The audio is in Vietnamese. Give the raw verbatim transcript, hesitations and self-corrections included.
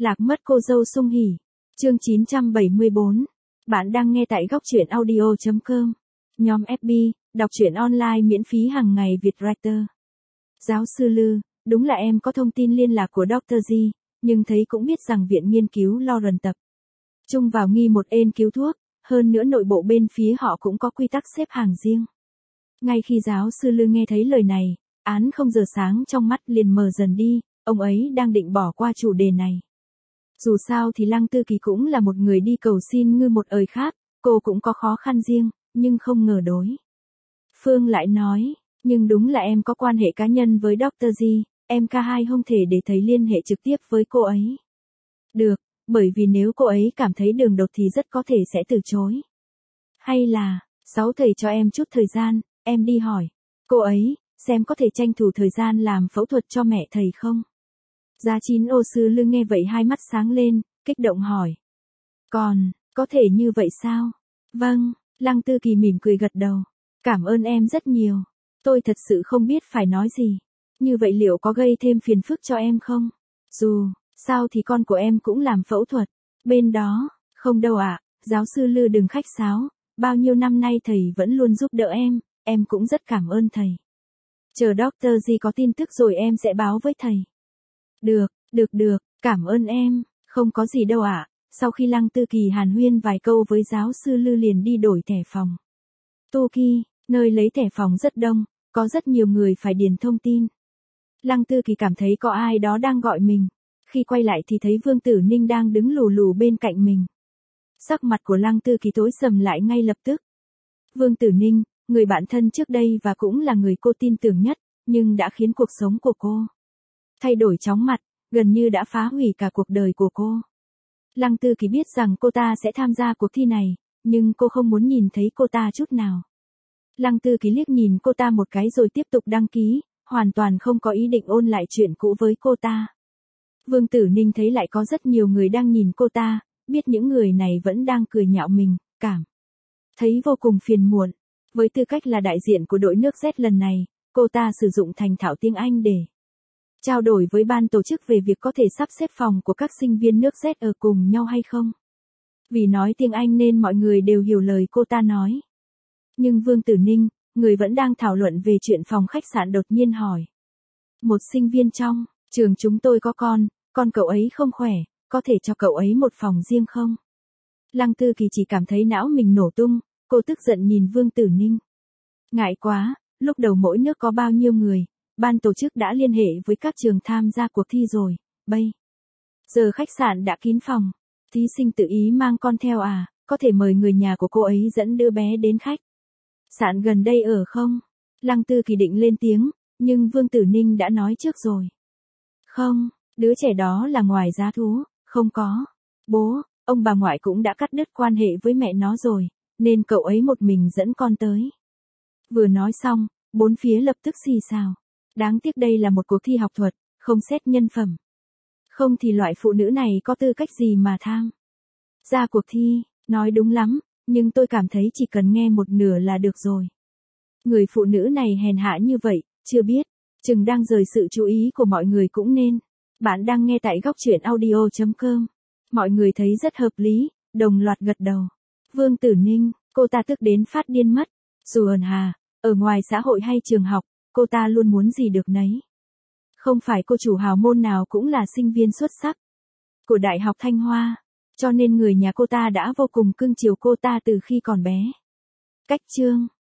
Lạc mất cô dâu Sung Hỉ. Chương chín trăm bảy mươi bốn. Bạn đang nghe tại góc truyện audio chấm com. Nhóm ép bê, đọc truyện online miễn phí hàng ngày Việt Writer. Giáo sư Lư, đúng là em có thông tin liên lạc của doctor G, nhưng thấy cũng biết rằng viện nghiên cứu Lauren tập trung vào nghi một ên cứu thuốc, hơn nữa nội bộ bên phía họ cũng có quy tắc xếp hàng riêng. Ngay khi giáo sư Lư nghe thấy lời này, án không giờ sáng trong mắt liền mờ dần đi, ông ấy đang định bỏ qua chủ đề này. Dù sao thì Lăng Tư Kỳ cũng là một người đi cầu xin ngư một ời khác, cô cũng có khó khăn riêng, nhưng không ngờ đối phương lại nói, nhưng đúng là em có quan hệ cá nhân với doctor G, em ca hai không thể để thầy liên hệ trực tiếp với cô ấy. Được, bởi vì nếu cô ấy cảm thấy đường đột thì rất có thể sẽ từ chối. Hay là, sáu thầy cho em chút thời gian, em đi hỏi cô ấy, xem có thể tranh thủ thời gian làm phẫu thuật cho mẹ thầy không? Gia Chín ô sư Lư nghe vậy hai mắt sáng lên, kích động hỏi. Còn, có thể như vậy sao? Vâng, Lăng Tư Kỳ mỉm cười gật đầu. Cảm ơn em rất nhiều. Tôi thật sự không biết phải nói gì. Như vậy liệu có gây thêm phiền phức cho em không? Dù, sao thì con của em cũng làm phẫu thuật. Bên đó, không đâu ạ, giáo sư Lư đừng khách sáo. Bao nhiêu năm nay thầy vẫn luôn giúp đỡ em, em cũng rất cảm ơn thầy. Chờ doctor G có tin tức rồi em sẽ báo với thầy. Được, được được, cảm ơn em, không có gì đâu ạ. Sau khi Lăng Tư Kỳ hàn huyên vài câu với giáo sư Lư liền đi đổi thẻ phòng. Toki, nơi lấy thẻ phòng rất đông, có rất nhiều người phải điền thông tin. Lăng Tư Kỳ cảm thấy có ai đó đang gọi mình. Khi quay lại thì thấy Vương Tử Ninh đang đứng lù lù bên cạnh mình. Sắc mặt của Lăng Tư Kỳ tối sầm lại ngay lập tức. Vương Tử Ninh, người bạn thân trước đây và cũng là người cô tin tưởng nhất, nhưng đã khiến cuộc sống của cô thay đổi chóng mặt, gần như đã phá hủy cả cuộc đời của cô. Lăng Tư Kỳ biết rằng cô ta sẽ tham gia cuộc thi này, nhưng cô không muốn nhìn thấy cô ta chút nào. Lăng Tư Kỳ liếc nhìn cô ta một cái rồi tiếp tục đăng ký, hoàn toàn không có ý định ôn lại chuyện cũ với cô ta. Vương Tử Ninh thấy lại có rất nhiều người đang nhìn cô ta, biết những người này vẫn đang cười nhạo mình, cảm thấy vô cùng phiền muộn. Với tư cách là đại diện của đội nước Z lần này, cô ta sử dụng thành thạo tiếng Anh để trao đổi với ban tổ chức về việc có thể sắp xếp phòng của các sinh viên nước Z ở cùng nhau hay không. Vì nói tiếng Anh nên mọi người đều hiểu lời cô ta nói. Nhưng Vương Tử Ninh, người vẫn đang thảo luận về chuyện phòng khách sạn đột nhiên hỏi. Một sinh viên trong trường chúng tôi có con, con cậu ấy không khỏe, có thể cho cậu ấy một phòng riêng không? Lăng Tư Kỳ chỉ cảm thấy não mình nổ tung, cô tức giận nhìn Vương Tử Ninh. Ngại quá, lúc đầu mỗi nước có bao nhiêu người, ban tổ chức đã liên hệ với các trường tham gia cuộc thi rồi, bây giờ khách sạn đã kín phòng, thí sinh tự ý mang con theo à, có thể mời người nhà của cô ấy dẫn đứa bé đến khách sạn gần đây ở không? Lăng Tư Kỳ định lên tiếng, nhưng Vương Tử Ninh đã nói trước rồi. Không, đứa trẻ đó là ngoài giá thú, không có. Bố, ông bà ngoại cũng đã cắt đứt quan hệ với mẹ nó rồi, nên cậu ấy một mình dẫn con tới. Vừa nói xong, bốn phía lập tức xì xào. Đáng tiếc đây là một cuộc thi học thuật, không xét nhân phẩm. Không thì loại phụ nữ này có tư cách gì mà tham gia cuộc thi, nói đúng lắm, nhưng tôi cảm thấy chỉ cần nghe một nửa là được rồi. Người phụ nữ này hèn hạ như vậy, chưa biết, chừng đang rời sự chú ý của mọi người cũng nên. Bạn đang nghe tại góc truyện audio chấm com. Mọi người thấy rất hợp lý, đồng loạt gật đầu. Vương Tử Ninh, cô ta tức đến phát điên mất. Dù ẩn hà, ở ngoài xã hội hay trường học, cô ta luôn muốn gì được nấy. Không phải cô chủ hào môn nào cũng là sinh viên xuất sắc của Đại học Thanh Hoa, cho nên người nhà cô ta đã vô cùng cưng chiều cô ta từ khi còn bé. Cách chương